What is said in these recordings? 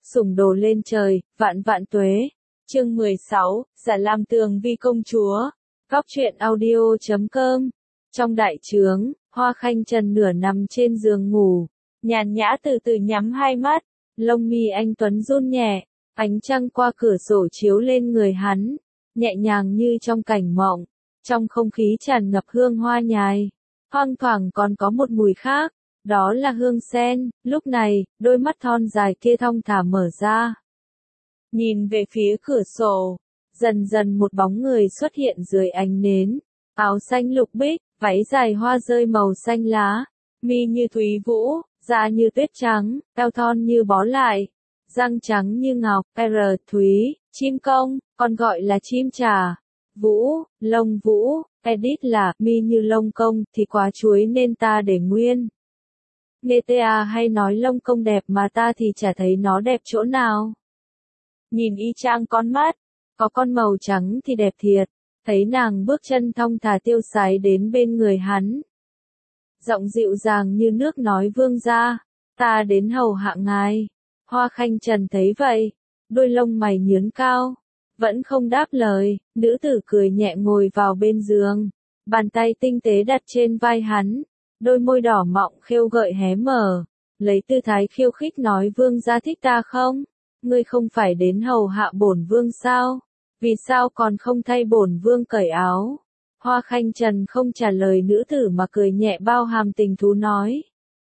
sủng đồ lên trời, vạn vạn tuế. Chương 16, Giả làm Tường Vi công chúa. Góc truyện audio.com. Trong đại trướng, Hoa Khanh Trần nửa nằm trên giường ngủ, nhàn nhã từ từ nhắm hai mắt, lông mi anh tuấn run nhẹ, ánh trăng qua cửa sổ chiếu lên người hắn, nhẹ nhàng như trong cảnh mộng. Trong không khí tràn ngập hương hoa nhài, thoang thoảng còn có một mùi khác, đó là hương sen. Lúc này, đôi mắt thon dài kia thong thả mở ra, nhìn về phía cửa sổ, dần dần một bóng người xuất hiện dưới ánh nến, áo xanh lục bích, váy dài hoa rơi màu xanh lá, mi như thúy vũ, da như tuyết trắng, eo thon như bó lại, răng trắng như ngọc, thúy, chim công, còn gọi là chim trà, vũ, lông vũ, edit là mi như lông công thì quá chuối nên ta để nguyên. Nghe ta hay nói lông công đẹp mà ta thì chả thấy nó đẹp chỗ nào. Nhìn y chang con mắt, có con màu trắng thì đẹp thiệt. Thấy nàng bước chân thong thả tiêu sái đến bên người hắn, giọng dịu dàng như nước nói: vương gia, ta đến hầu hạ ngài. Hoa Khanh Trần thấy vậy, đôi lông mày nhướng cao, vẫn không đáp lời. Nữ tử cười nhẹ ngồi vào bên giường, bàn tay tinh tế đặt trên vai hắn, đôi môi đỏ mọng khêu gợi hé mở, lấy tư thái khiêu khích nói: vương gia thích ta không? Ngươi không phải đến hầu hạ bổn vương sao? Vì sao còn không thay bổn vương cởi áo? Hoa Khanh Trần không trả lời nữ tử mà cười nhẹ bao hàm tình thú nói.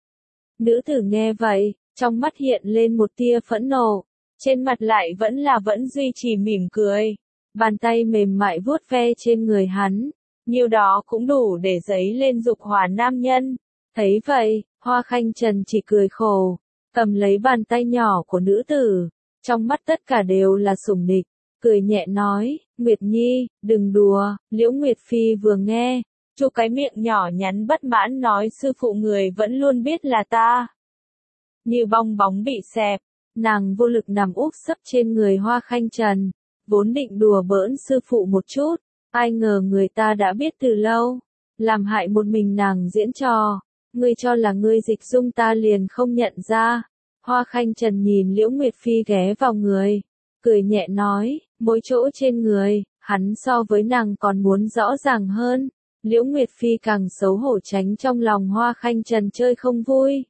Nữ tử nghe vậy, trong mắt hiện lên một tia phẫn nộ, trên mặt lại vẫn duy trì mỉm cười. Bàn tay mềm mại vuốt ve trên người hắn, nhiều đó cũng đủ để dấy lên dục hỏa nam nhân. Thấy vậy, Hoa Khanh Trần chỉ cười khổ, cầm lấy bàn tay nhỏ của nữ tử, trong mắt tất cả đều là sủng nịch. Cười nhẹ nói: Nguyệt Nhi, đừng đùa. Liễu Nguyệt Phi vừa nghe, chu cái miệng nhỏ nhắn bất mãn nói: sư phụ người vẫn luôn biết là ta. Như bong bóng bị xẹp, nàng vô lực nằm úp sấp trên người Hoa Khanh Trần, vốn định đùa bỡn sư phụ một chút, ai ngờ người ta đã biết từ lâu, làm hại một mình nàng diễn trò. Ngươi cho là ngươi dịch dung ta liền không nhận ra. Hoa Khanh Trần nhìn Liễu Nguyệt Phi ghé vào người, cười nhẹ nói: mỗi chỗ trên người, hắn so với nàng còn muốn rõ ràng hơn. Liễu Nguyệt Phi càng xấu hổ tránh trong lòng Hoa Khanh Trần chơi không vui.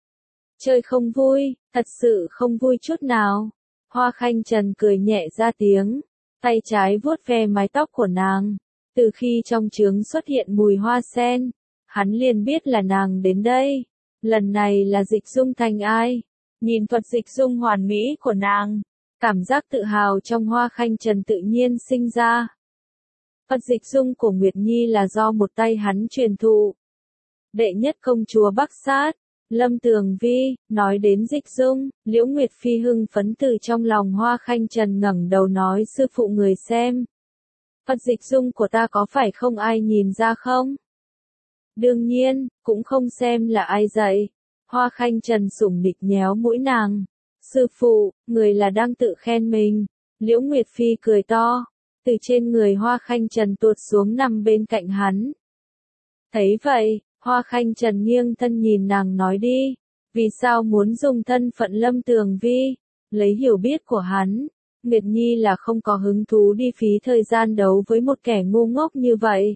Chơi không vui, thật sự không vui chút nào. Hoa Khanh Trần cười nhẹ ra tiếng, tay trái vuốt ve mái tóc của nàng. Từ khi trong trướng xuất hiện mùi hoa sen, hắn liền biết là nàng đến đây. Lần này là dịch dung thành ai? Nhìn thuật dịch dung hoàn mỹ của nàng, cảm giác tự hào trong Hoa Khanh Trần tự nhiên sinh ra. Thuật dịch dung của Nguyệt Nhi là do một tay hắn truyền thụ. Đệ nhất công chúa Bắc Sát, Lâm Tường Vi, nói đến dịch dung, Liễu Nguyệt Phi hưng phấn từ trong lòng Hoa Khanh Trần ngẩng đầu nói: sư phụ người xem. Thuật dịch dung của ta có phải không ai nhìn ra không? Đương nhiên, cũng không xem là ai dạy. Hoa Khanh Trần sủng nịch nhéo mũi nàng. Sư phụ, người là đang tự khen mình. Liễu Nguyệt Phi cười to, từ trên người Hoa Khanh Trần tuột xuống nằm bên cạnh hắn. Thấy vậy, Hoa Khanh Trần nghiêng thân nhìn nàng nói: đi, vì sao muốn dùng thân phận Lâm Tường Vi? Lấy hiểu biết của hắn, Nguyệt Nhi là không có hứng thú đi phí thời gian đấu với một kẻ ngu ngốc như vậy.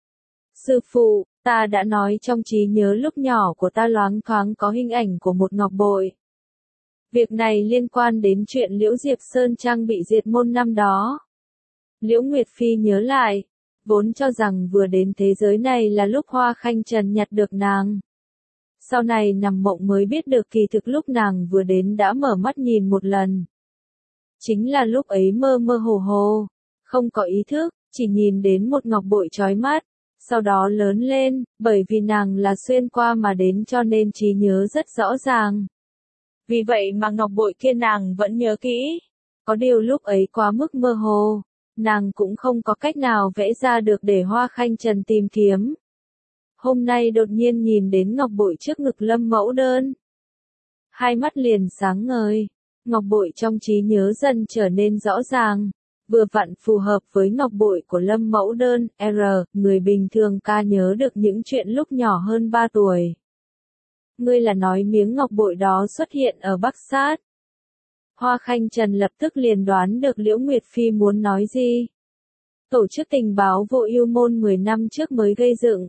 Sư phụ, ta đã nói trong trí nhớ lúc nhỏ của ta loáng thoáng có hình ảnh của một ngọc bội. Việc này liên quan đến chuyện Liễu Diệp Sơn Trang bị diệt môn năm đó. Liễu Nguyệt Phi nhớ lại, vốn cho rằng vừa đến thế giới này là lúc Hoa Khanh Trần nhặt được nàng. Sau này nằm mộng mới biết được kỳ thực lúc nàng vừa đến đã mở mắt nhìn một lần. Chính là lúc ấy mơ mơ hồ hồ, không có ý thức, chỉ nhìn đến một ngọc bội chói mắt. Sau đó lớn lên, bởi vì nàng là xuyên qua mà đến cho nên trí nhớ rất rõ ràng. Vì vậy mà ngọc bội kia nàng vẫn nhớ kỹ. Có điều lúc ấy quá mức mơ hồ, nàng cũng không có cách nào vẽ ra được để Hoa Khanh Trần tìm kiếm. Hôm nay đột nhiên nhìn đến ngọc bội trước ngực Lâm Mẫu Đơn, hai mắt liền sáng ngời. Ngọc bội trong trí nhớ dần trở nên rõ ràng, vừa vặn phù hợp với ngọc bội của Lâm Mẫu Đơn. Người bình thường ca nhớ được những chuyện lúc nhỏ hơn 3 tuổi. Ngươi là nói miếng ngọc bội đó xuất hiện ở Bắc Sát? Hoa Khanh Trần lập tức liền đoán được Liễu Nguyệt Phi muốn nói gì. Tổ chức tình báo Vô Ưu Môn 10 năm trước mới gây dựng.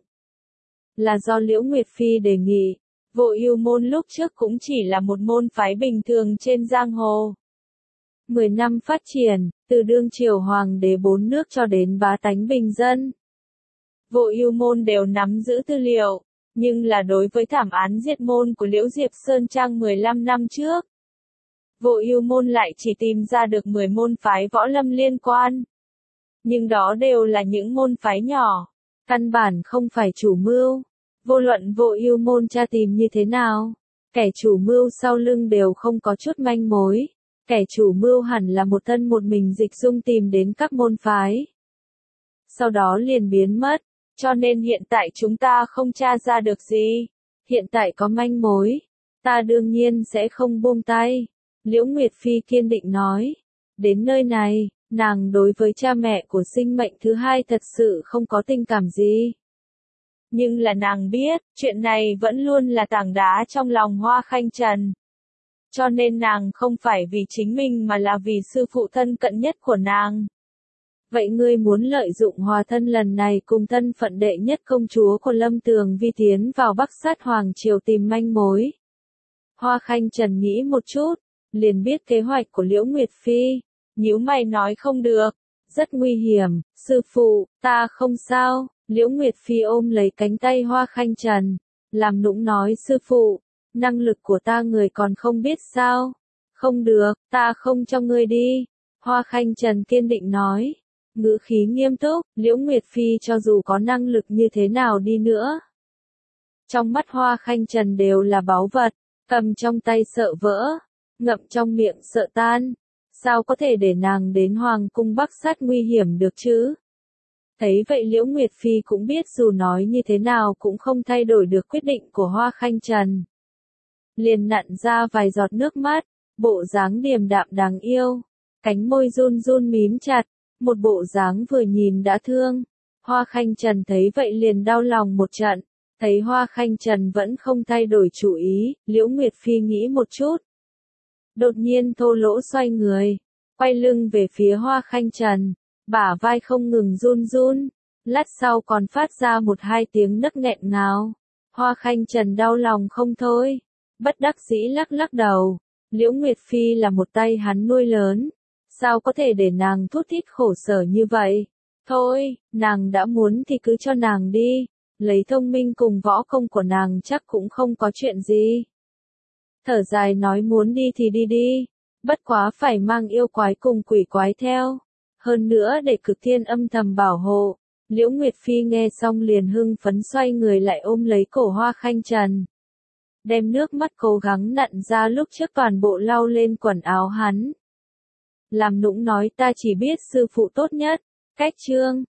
Là do Liễu Nguyệt Phi đề nghị. Vô Ưu Môn lúc trước cũng chỉ là một môn phái bình thường trên giang hồ. 10 năm phát triển, từ đương triều hoàng đế 4 nước cho đến bá tánh bình dân. Vô Ưu Môn đều nắm giữ tư liệu, nhưng là đối với thảm án diệt môn của Liễu Diệp Sơn Trang 15 năm trước. Vô Ưu Môn lại chỉ tìm ra được 10 môn phái võ lâm liên quan. Nhưng đó đều là những môn phái nhỏ, căn bản không phải chủ mưu. Vô luận Vô Ưu Môn tra tìm như thế nào, kẻ chủ mưu sau lưng đều không có chút manh mối. Kẻ chủ mưu hẳn là một thân một mình dịch dung tìm đến các môn phái. Sau đó liền biến mất, cho nên hiện tại chúng ta không tra ra được gì. Hiện tại có manh mối, ta đương nhiên sẽ không buông tay. Liễu Nguyệt Phi kiên định nói. Đến nơi này, nàng đối với cha mẹ của sinh mệnh thứ hai thật sự không có tình cảm gì. Nhưng là nàng biết, chuyện này vẫn luôn là tảng đá trong lòng Hoa Khanh Trần. Cho nên nàng không phải vì chính mình mà là vì sư phụ thân cận nhất của nàng. Vậy ngươi muốn lợi dụng hòa thân lần này cùng thân phận đệ nhất công chúa của Lâm Tường Vi tiến vào Bắc Sát Hoàng Triều tìm manh mối. Hoa Khanh Trần nghĩ một chút, liền biết kế hoạch của Liễu Nguyệt Phi. Nhíu mày nói không được, rất nguy hiểm, sư phụ, ta không sao. Liễu Nguyệt Phi ôm lấy cánh tay Hoa Khanh Trần, làm nũng nói sư phụ, năng lực của ta người còn không biết sao. Không được, ta không cho ngươi đi. Hoa Khanh Trần kiên định nói, ngữ khí nghiêm túc. Liễu Nguyệt Phi cho dù có năng lực như thế nào đi nữa, trong mắt Hoa Khanh Trần đều là báu vật, cầm trong tay sợ vỡ, ngậm trong miệng sợ tan. Sao có thể để nàng đến Hoàng cung Bắc Sát nguy hiểm được chứ? Thấy vậy Liễu Nguyệt Phi cũng biết dù nói như thế nào cũng không thay đổi được quyết định của Hoa Khanh Trần. Liền nặn ra vài giọt nước mắt, bộ dáng điềm đạm đáng yêu, cánh môi run run mím chặt, một bộ dáng vừa nhìn đã thương. Hoa Khanh Trần thấy vậy liền đau lòng một trận, thấy Hoa Khanh Trần vẫn không thay đổi chủ ý, Liễu Nguyệt Phi nghĩ một chút. Đột nhiên thô lỗ xoay người, quay lưng về phía Hoa Khanh Trần, bả vai không ngừng run run, lát sau còn phát ra một hai tiếng nấc nghẹn ngào. Hoa Khanh Trần đau lòng không thôi, bất đắc dĩ lắc lắc đầu. Liễu Nguyệt Phi là một tay hắn nuôi lớn, sao có thể để nàng thút thít khổ sở như vậy? Thôi, nàng đã muốn thì cứ cho nàng đi, lấy thông minh cùng võ công của nàng chắc cũng không có chuyện gì. Thở dài nói muốn đi thì đi đi, bất quá phải mang yêu quái cùng quỷ quái theo. Hơn nữa để Cực Thiên âm thầm bảo hộ. Liễu Nguyệt Phi nghe xong liền hưng phấn xoay người lại ôm lấy cổ Hoa Khanh Trần. Đem nước mắt cố gắng nặn ra lúc trước toàn bộ lau lên quần áo hắn. Làm nũng nói ta chỉ biết sư phụ tốt nhất. Cách chương